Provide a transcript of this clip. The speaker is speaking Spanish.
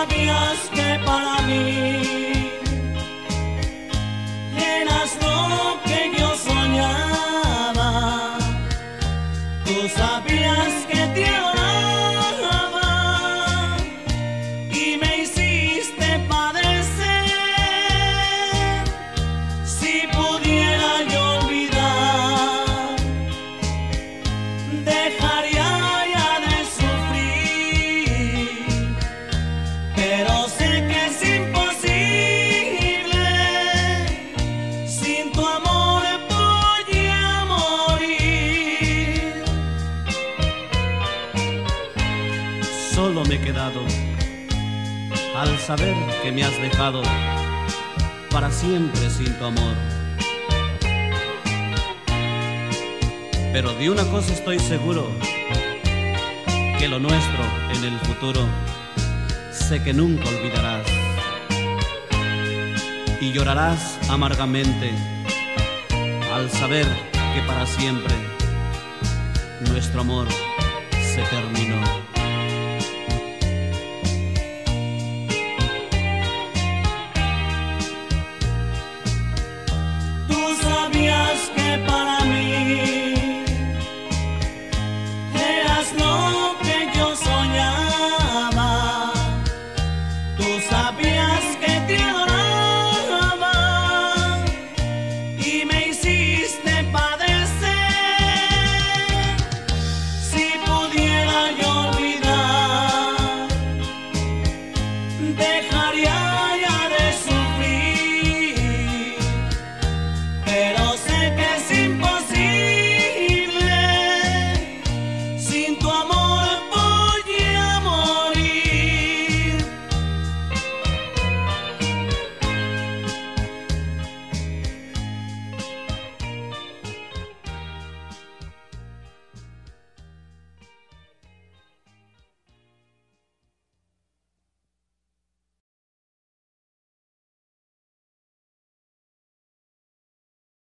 sabías que para mí eras lo que yo soñaba. Tú sabías que te amaba y me hiciste padecer. Si pudiera yo olvidar, dejaría ya de sufrir, pero sé que es imposible. Sin tu amor voy a morir. Solo me he quedado al saber que me has dejado para siempre sin tu amor. Pero de una cosa estoy seguro, que lo nuestro en el futuro sé que nunca olvidarás, y llorarás amargamente al saber que para siempre nuestro amor se terminó.